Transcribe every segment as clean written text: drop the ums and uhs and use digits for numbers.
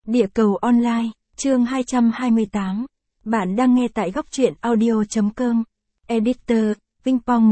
Địa cầu online, chương 228. Bạn đang nghe tại góc truyện audio.com. Editor, Vinh Pong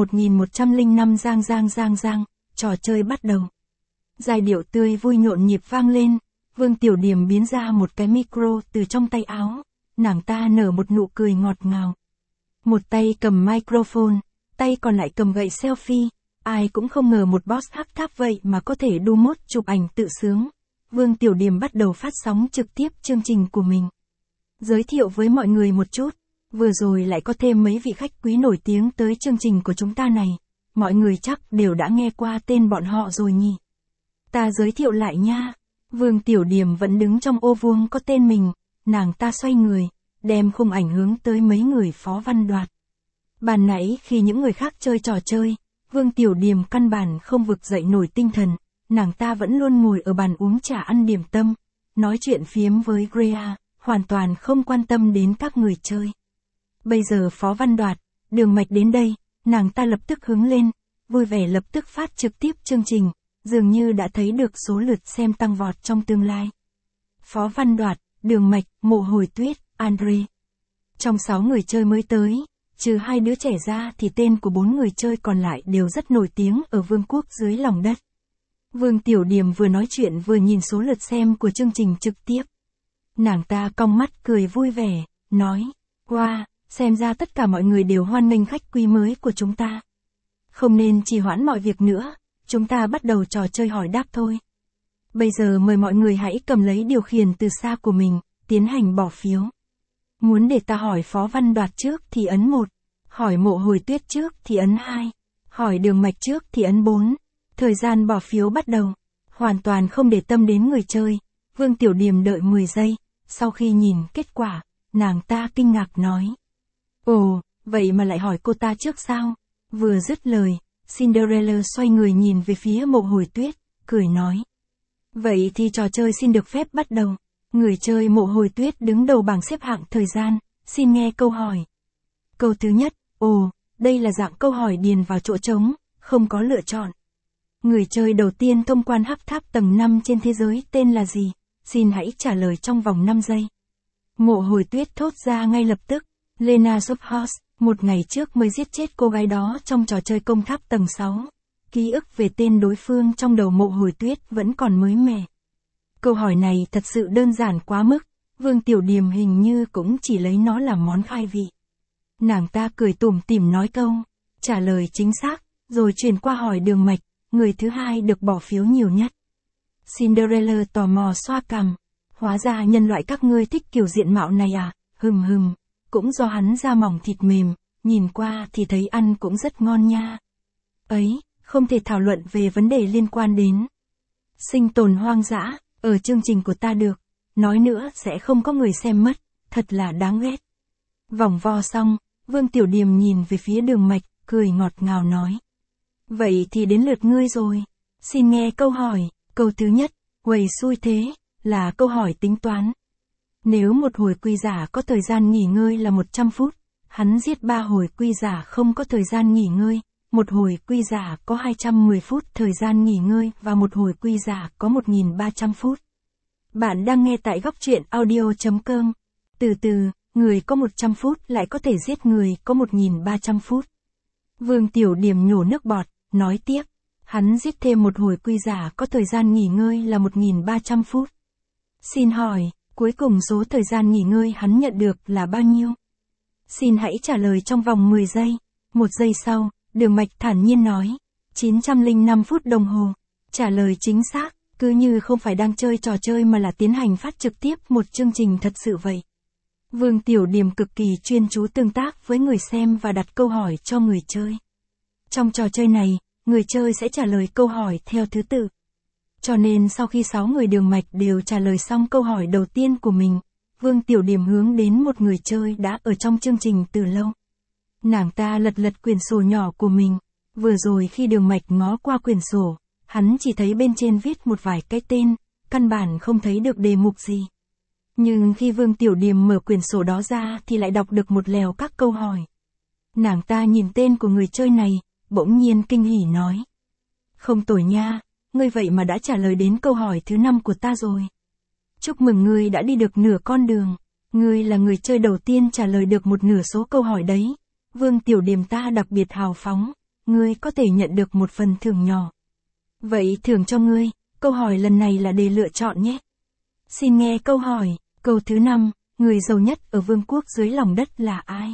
1105 Giang, trò chơi bắt đầu. Giai điệu tươi vui nhộn nhịp vang lên, Vương Tiểu Điềm biến ra một cái micro từ trong tay áo, nàng ta nở một nụ cười ngọt ngào. Một tay cầm microphone, tay còn lại cầm gậy selfie, ai cũng không ngờ một boss hắc tháp vậy mà có thể đu mốt chụp ảnh tự sướng. Vương Tiểu Điềm bắt đầu phát sóng trực tiếp chương trình của mình. Giới thiệu với mọi người một chút, vừa rồi lại có thêm mấy vị khách quý nổi tiếng tới chương trình của chúng ta này, mọi người chắc đều đã nghe qua tên bọn họ rồi nhỉ. Ta giới thiệu lại nha, Vương Tiểu Điềm vẫn đứng trong ô vuông có tên mình, nàng ta xoay người, đem khung ảnh hướng tới mấy người Phó Văn Đoạt. Ban nãy khi những người khác chơi trò chơi, Vương Tiểu Điềm căn bản không vực dậy nổi tinh thần, nàng ta vẫn luôn ngồi ở bàn uống trà ăn điểm tâm, nói chuyện phiếm với Greya, hoàn toàn không quan tâm đến các người chơi. Bây giờ Phó Văn Đoạt, Đường Mạch đến đây, nàng ta lập tức hứng lên, vui vẻ lập tức phát trực tiếp chương trình, dường như đã thấy được số lượt xem tăng vọt trong tương lai. Phó Văn Đoạt, Đường Mạch, Mộ Hồi Tuyết, Andre. Trong 6 người chơi mới tới, trừ 2 đứa trẻ ra thì tên của 4 người chơi còn lại đều rất nổi tiếng ở vương quốc dưới lòng đất. Vương Tiểu Điềm vừa nói chuyện vừa nhìn số lượt xem của chương trình trực tiếp. Nàng ta cong mắt cười vui vẻ, nói, wow, xem ra tất cả mọi người đều hoan nghênh khách quý mới của chúng ta. Không nên trì hoãn mọi việc nữa, chúng ta bắt đầu trò chơi hỏi đáp thôi. Bây giờ mời mọi người hãy cầm lấy điều khiển từ xa của mình, tiến hành bỏ phiếu. Muốn để ta hỏi Phó Văn Đoạt trước thì ấn 1, hỏi Mộ Hồi Tuyết trước thì ấn 2, hỏi Đường Mạch trước thì ấn 4. Thời gian bỏ phiếu bắt đầu. Hoàn toàn không để tâm đến người chơi, Vương Tiểu Điềm đợi 10 giây, sau khi nhìn kết quả, nàng ta kinh ngạc nói. Ồ, vậy mà lại hỏi cô ta trước sao? Vừa dứt lời, Cinderella xoay người nhìn về phía Mộ Hồi Tuyết, cười nói. Vậy thì trò chơi xin được phép bắt đầu. Người chơi Mộ Hồi Tuyết đứng đầu bảng xếp hạng thời gian, xin nghe câu hỏi. Câu thứ nhất, ồ, đây là dạng câu hỏi điền vào chỗ trống, không có lựa chọn. Người chơi đầu tiên thông quan hắc tháp tầng 5 trên thế giới tên là gì? Xin hãy trả lời trong vòng 5 giây. Mộ Hồi Tuyết thốt ra ngay lập tức. Lena Subhouse, một ngày trước mới giết chết cô gái đó trong trò chơi công tháp tầng 6. Ký ức về tên đối phương trong đầu Mộ Hồi Tuyết vẫn còn mới mẻ. Câu hỏi này thật sự đơn giản quá mức, Vương Tiểu Điềm hình như cũng chỉ lấy nó làm món khai vị. Nàng ta cười tủm tỉm nói câu, trả lời chính xác, rồi chuyển qua hỏi Đường Mạch, người thứ hai được bỏ phiếu nhiều nhất. Cinderella tò mò xoa cằm, hóa ra nhân loại các ngươi thích kiểu diện mạo này à, cũng do hắn da mỏng thịt mềm, nhìn qua thì thấy ăn cũng rất ngon nha. Ấy, không thể thảo luận về vấn đề liên quan đến sinh tồn hoang dã, ở chương trình của ta được, nói nữa sẽ không có người xem mất, thật là đáng ghét. Vòng vo xong, Vương Tiểu Điềm nhìn về phía Đường Mạch, cười ngọt ngào nói. Vậy thì đến lượt ngươi rồi. Xin nghe câu hỏi, câu thứ nhất, quầy xui thế, là câu hỏi tính toán. Nếu một hồi quy giả có thời gian nghỉ ngơi là 100 phút, hắn giết 3 hồi quy giả không có thời gian nghỉ ngơi, một hồi quy giả có 210 phút thời gian nghỉ ngơi và một hồi quy giả có 1300 phút. Bạn đang nghe tại góc truyện audio.com. Từ từ, người có 100 phút lại có thể giết người có 1300 phút. Vương Tiểu Điềm nhổ nước bọt, nói tiếp, hắn giết thêm một hồi quy giả có thời gian nghỉ ngơi là 1300 phút. Xin hỏi, cuối cùng số thời gian nghỉ ngơi hắn nhận được là bao nhiêu? Xin hãy trả lời trong vòng 10 giây. 1 giây sau, Đường Mạch thản nhiên nói, 905 phút đồng hồ. Trả lời chính xác, cứ như không phải đang chơi trò chơi mà là tiến hành phát trực tiếp một chương trình thật sự vậy. Vương Tiểu Điềm cực kỳ chuyên chú tương tác với người xem và đặt câu hỏi cho người chơi. Trong trò chơi này, người chơi sẽ trả lời câu hỏi theo thứ tự. Cho nên sau khi 6 người Đường Mạch đều trả lời xong câu hỏi đầu tiên của mình, Vương Tiểu Điềm hướng đến một người chơi đã ở trong chương trình từ lâu. Nàng ta lật quyển sổ nhỏ của mình, vừa rồi khi Đường Mạch ngó qua quyển sổ, hắn chỉ thấy bên trên viết một vài cái tên, căn bản không thấy được đề mục gì. Nhưng khi Vương Tiểu Điềm mở quyển sổ đó ra thì lại đọc được một lèo các câu hỏi. Nàng ta nhìn tên của người chơi này, bỗng nhiên kinh hỉ nói. Không tồi nha, ngươi vậy mà đã trả lời đến câu hỏi thứ 5 của ta rồi. Chúc mừng ngươi đã đi được nửa con đường. Ngươi là người chơi đầu tiên trả lời được một nửa số câu hỏi đấy. Vương Tiểu Điềm ta đặc biệt hào phóng, ngươi có thể nhận được một phần thưởng nhỏ. Vậy thưởng cho ngươi, câu hỏi lần này là để lựa chọn nhé. Xin nghe câu hỏi, câu thứ 5, người giàu nhất ở vương quốc dưới lòng đất là ai?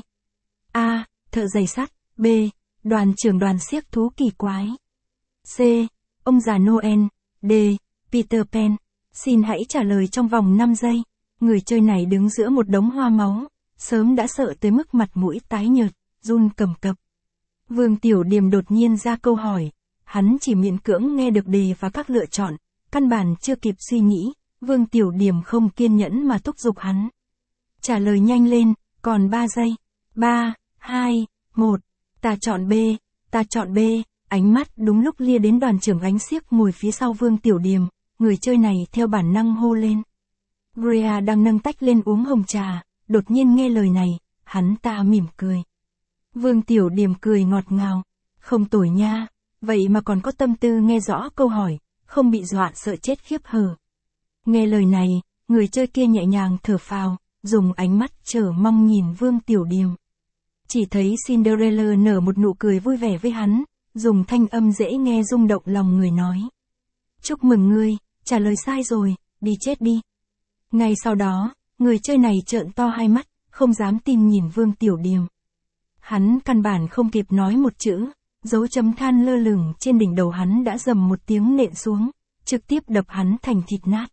A. Thợ giày sắt. B. Đoàn trưởng đoàn xiếc thú kỳ quái. C. Ông già Noel. D. Peter Pan. Xin hãy trả lời trong vòng 5 giây. Người chơi này đứng giữa một đống hoa máu, sớm đã sợ tới mức mặt mũi tái nhợt, run cầm cập. Vương Tiểu Điềm đột nhiên ra câu hỏi, hắn chỉ miễn cưỡng nghe được đề và các lựa chọn, căn bản chưa kịp suy nghĩ, Vương Tiểu Điềm không kiên nhẫn mà thúc giục hắn. Trả lời nhanh lên, còn 3 giây. 3, 2, 1. Ta chọn B, ta chọn B. Ánh mắt đúng lúc lia đến đoàn trưởng gánh xiếc ngồi phía sau Vương Tiểu Điềm, người chơi này theo bản năng hô lên. Rhea đang nâng tách lên uống hồng trà, đột nhiên nghe lời này, hắn ta mỉm cười. Vương Tiểu Điềm cười ngọt ngào, không tồi nha, vậy mà còn có tâm tư nghe rõ câu hỏi, không bị dọa sợ chết khiếp hờ. Nghe lời này, người chơi kia nhẹ nhàng thở phào, dùng ánh mắt chờ mong nhìn Vương Tiểu Điềm. Chỉ thấy Cinderella nở một nụ cười vui vẻ với hắn, dùng thanh âm dễ nghe rung động lòng người nói. Chúc mừng ngươi, trả lời sai rồi, đi chết đi. Ngay sau đó, người chơi này trợn to hai mắt, không dám tin nhìn Vương Tiểu Điềm. Hắn căn bản không kịp nói một chữ, dấu chấm than lơ lửng trên đỉnh đầu hắn đã rầm một tiếng nện xuống, trực tiếp đập hắn thành thịt nát.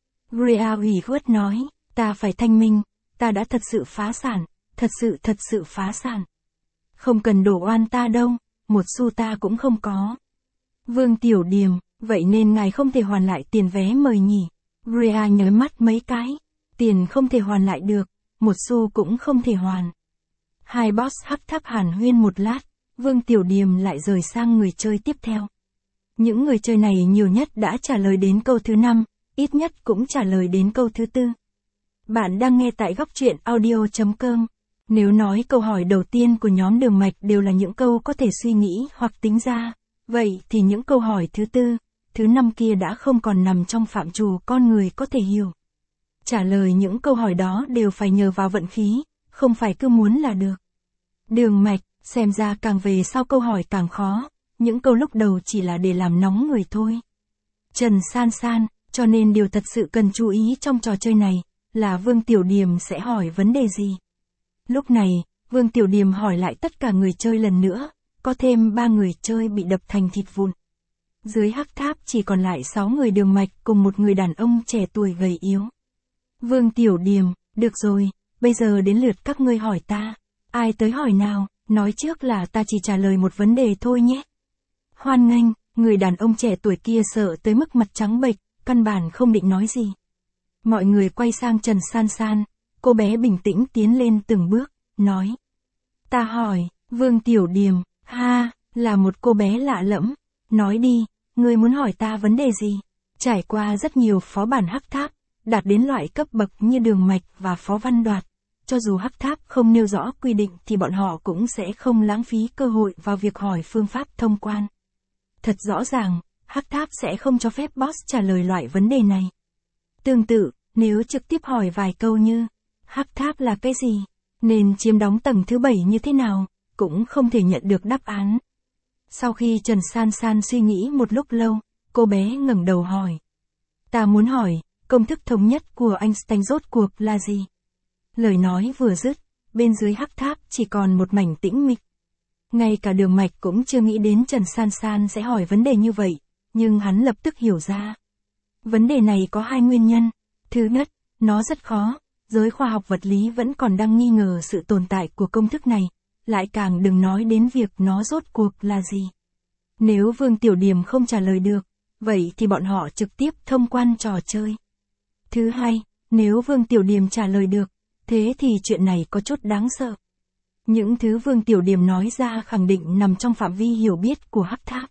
Rhea ủy khuất nói, ta phải thanh minh, ta đã thật sự phá sản, thật sự phá sản. Không cần đổ oan ta đâu, một xu ta cũng không có. Vương Tiểu Điềm, vậy nên ngài không thể hoàn lại tiền vé mời nhỉ? Rhea nhớ mắt mấy cái, tiền không thể hoàn lại được, một xu cũng không thể hoàn. Hai boss hắc tháp hàn huyên một lát, Vương Tiểu Điềm lại rời sang người chơi tiếp theo. Những người chơi này nhiều nhất đã trả lời đến câu thứ 5, ít nhất cũng trả lời đến câu thứ 4. Bạn đang nghe tại góc truyện audio.com. Nếu nói câu hỏi đầu tiên của nhóm Đường Mạch đều là những câu có thể suy nghĩ hoặc tính ra, vậy thì những câu hỏi thứ 4, thứ 5 kia đã không còn nằm trong phạm trù con người có thể hiểu. Trả lời những câu hỏi đó đều phải nhờ vào vận khí, không phải cứ muốn là được. Đường Mạch, xem ra càng về sau câu hỏi càng khó, những câu lúc đầu chỉ là để làm nóng người thôi. Trần San San, cho nên điều thật sự cần chú ý trong trò chơi này, là Vương Tiểu Điềm sẽ hỏi vấn đề gì. Lúc này, Vương Tiểu Điềm hỏi lại tất cả người chơi lần nữa, có thêm 3 người chơi bị đập thành thịt vụn. Dưới hắc tháp chỉ còn lại 6 người Đường Mạch cùng một người đàn ông trẻ tuổi gầy yếu. Vương Tiểu Điềm, được rồi, bây giờ đến lượt các ngươi hỏi ta. Ai tới hỏi nào, nói trước là ta chỉ trả lời một vấn đề thôi nhé. Hoan nghênh, người đàn ông trẻ tuổi kia sợ tới mức mặt trắng bệch, căn bản không định nói gì. Mọi người quay sang Trần San San, cô bé bình tĩnh tiến lên từng bước, nói. Ta hỏi, Vương Tiểu Điềm, ha, là một cô bé lạ lẫm, nói đi, ngươi muốn hỏi ta vấn đề gì? Trải qua rất nhiều phó bản hắc tháp, đạt đến loại cấp bậc như Đường Mạch và Phó Văn Đoạt, cho dù hắc tháp không nêu rõ quy định thì bọn họ cũng sẽ không lãng phí cơ hội vào việc hỏi phương pháp thông quan. Thật rõ ràng, hắc tháp sẽ không cho phép boss trả lời loại vấn đề này. Tương tự, nếu trực tiếp hỏi vài câu như, hắc tháp là cái gì? Nên chiếm đóng tầng thứ 7 như thế nào? Cũng không thể nhận được đáp án. Sau khi Trần San San suy nghĩ một lúc lâu, cô bé ngẩng đầu hỏi. Ta muốn hỏi, công thức thống nhất của Einstein rốt cuộc là gì? Lời nói vừa dứt, bên dưới hắc tháp chỉ còn một mảnh tĩnh mịch. Ngay cả Đường Mạch cũng chưa nghĩ đến Trần San San sẽ hỏi vấn đề như vậy, nhưng hắn lập tức hiểu ra. Vấn đề này có 2 nguyên nhân. Thứ nhất, nó rất khó, giới khoa học vật lý vẫn còn đang nghi ngờ sự tồn tại của công thức này, lại càng đừng nói đến việc nó rốt cuộc là gì. Nếu Vương Tiểu Điềm không trả lời được, vậy thì bọn họ trực tiếp thông quan trò chơi. Thứ hai, nếu Vương Tiểu Điềm trả lời được, thế thì chuyện này có chút đáng sợ. Những thứ Vương Tiểu Điềm nói ra khẳng định nằm trong phạm vi hiểu biết của hắc tháp.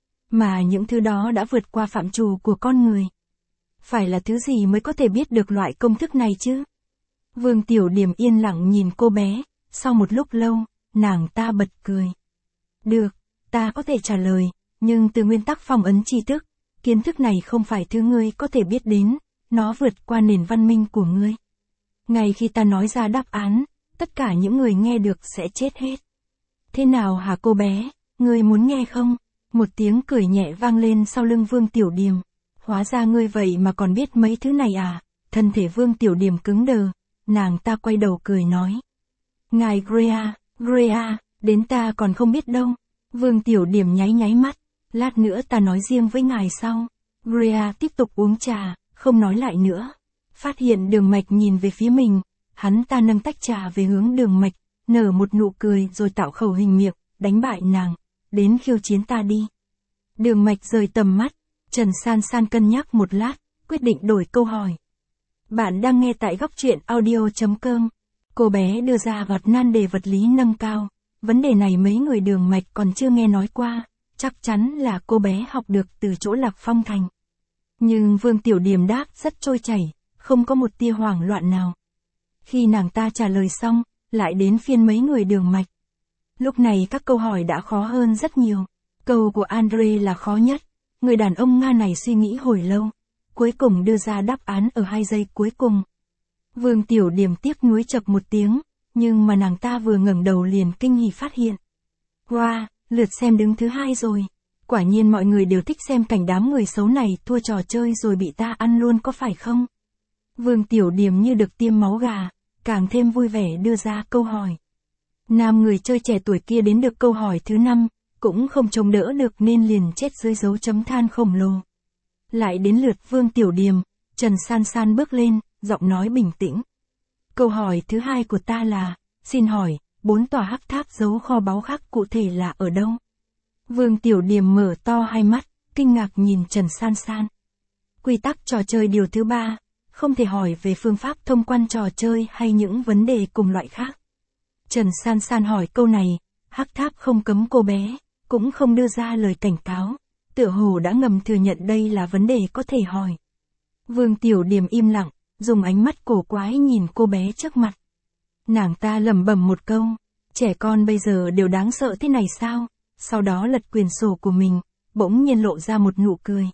Mà những thứ đó đã vượt qua phạm trù của con người. Phải là thứ gì mới có thể biết được loại công thức này chứ? Vương Tiểu Điềm yên lặng nhìn cô bé, sau một lúc lâu, nàng ta bật cười. Được, ta có thể trả lời, nhưng từ nguyên tắc phong ấn tri thức, kiến thức này không phải thứ ngươi có thể biết đến, nó vượt qua nền văn minh của ngươi. Ngay khi ta nói ra đáp án, tất cả những người nghe được sẽ chết hết. Thế nào hả cô bé, ngươi muốn nghe không? Một tiếng cười nhẹ vang lên sau lưng Vương Tiểu Điềm. Hóa ra ngươi vậy mà còn biết mấy thứ này à? Thân thể Vương Tiểu Điềm cứng đờ, nàng ta quay đầu cười nói. Ngài Greya, đến ta còn không biết đâu. Vương Tiểu Điềm nháy nháy mắt, lát nữa ta nói riêng với ngài sau. Greya tiếp tục uống trà, không nói lại nữa. Phát hiện Đường Mạch nhìn về phía mình, hắn ta nâng tách trà về hướng Đường Mạch, nở một nụ cười rồi tạo khẩu hình miệng, đánh bại nàng, đến khiêu chiến ta đi. Đường Mạch rời tầm mắt, Trần San San cân nhắc một lát, quyết định đổi câu hỏi. Bạn đang nghe tại góc truyện audio.com. Cô bé đưa ra vạt nan đề vật lý nâng cao, vấn đề này mấy người Đường Mạch còn chưa nghe nói qua, chắc chắn là cô bé học được từ chỗ Lạc Phong Thành. Nhưng Vương Tiểu Điềm đáp rất trôi chảy, không có một tia hoảng loạn nào. Khi nàng ta trả lời xong, lại đến phiên mấy người Đường Mạch. Lúc này các câu hỏi đã khó hơn rất nhiều. Câu của Andre là khó nhất, người đàn ông Nga này suy nghĩ hồi lâu, cuối cùng đưa ra đáp án ở 2 giây cuối cùng. Vương Tiểu Điềm tiếc nuối chậc một tiếng, nhưng mà nàng ta vừa ngẩng đầu liền kinh hỉ phát hiện. Wow, lượt xem đứng thứ 2 rồi. Quả nhiên mọi người đều thích xem cảnh đám người xấu này thua trò chơi rồi bị ta ăn luôn có phải không? Vương Tiểu Điềm như được tiêm máu gà, càng thêm vui vẻ đưa ra câu hỏi. Nam người chơi trẻ tuổi kia đến được câu hỏi thứ 5, cũng không chống đỡ được nên liền chết dưới dấu chấm than khổng lồ. Lại đến lượt Vương Tiểu Điềm, Trần San San bước lên, giọng nói bình tĩnh. Câu hỏi thứ 2 của ta là, xin hỏi, 4 tòa hắc tháp giấu kho báu khác cụ thể là ở đâu? Vương Tiểu Điềm mở to hai mắt, kinh ngạc nhìn Trần San San. Quy tắc trò chơi điều thứ 3, không thể hỏi về phương pháp thông quan trò chơi hay những vấn đề cùng loại khác. Trần San San hỏi câu này, hắc tháp không cấm cô bé, cũng không đưa ra lời cảnh cáo, tựa hồ đã ngầm thừa nhận đây là vấn đề có thể hỏi. Vương Tiểu Điềm im lặng, dùng ánh mắt cổ quái nhìn cô bé trước mặt. Nàng ta lẩm bẩm một câu, trẻ con bây giờ đều đáng sợ thế này sao? Sau đó lật quyển sổ của mình, bỗng nhiên lộ ra một nụ cười.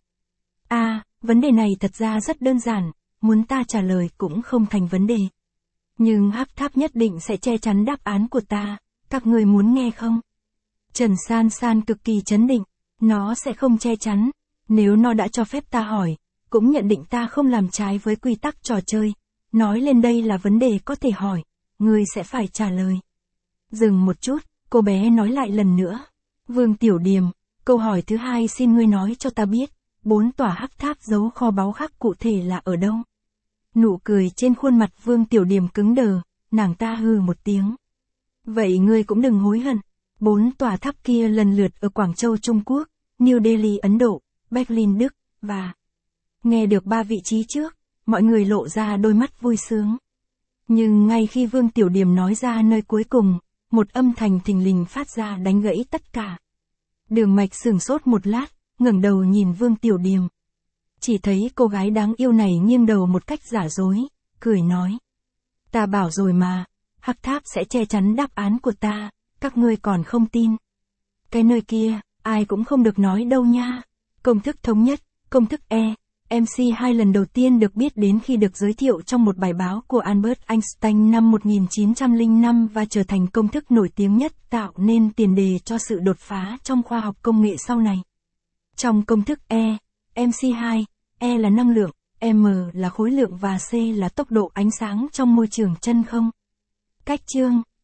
Vấn đề này thật ra rất đơn giản, muốn ta trả lời cũng không thành vấn đề. Nhưng hắc tháp nhất định sẽ che chắn đáp án của ta, các người muốn nghe không? Trần San San cực kỳ chấn định, nó sẽ không che chắn, nếu nó đã cho phép ta hỏi, cũng nhận định ta không làm trái với quy tắc trò chơi, nói lên đây là vấn đề có thể hỏi, ngươi sẽ phải trả lời. Dừng một chút, cô bé nói lại lần nữa. Vương Tiểu Điềm, câu hỏi thứ 2 xin ngươi nói cho ta biết, 4 tòa hắc tháp giấu kho báu khác cụ thể là ở đâu? Nụ cười trên khuôn mặt Vương Tiểu Điềm cứng đờ, nàng ta hừ một tiếng. Vậy ngươi cũng đừng hối hận, 4 tòa tháp kia lần lượt ở Quảng Châu Trung Quốc, New Delhi Ấn Độ, Berlin Đức, và... Nghe được 3 vị trí trước, mọi người lộ ra đôi mắt vui sướng. Nhưng ngay khi Vương Tiểu Điềm nói ra nơi cuối cùng, một âm thanh thình lình phát ra đánh gãy tất cả. Đường Mạch sửng sốt một lát, ngẩng đầu nhìn Vương Tiểu Điềm. Chỉ thấy cô gái đáng yêu này nghiêng đầu một cách giả dối, cười nói. Ta bảo rồi mà, hắc tháp sẽ che chắn đáp án của ta, các ngươi còn không tin. Cái nơi kia, ai cũng không được nói đâu nha. Công thức thống nhất, công thức E. MC2 lần đầu tiên được biết đến khi được giới thiệu trong một bài báo của Albert Einstein năm 1905 và trở thành công thức nổi tiếng nhất tạo nên tiền đề cho sự đột phá trong khoa học công nghệ sau này. Trong công thức E, MC2, E là năng lượng, M là khối lượng và C là tốc độ ánh sáng trong môi trường chân không. Cách chương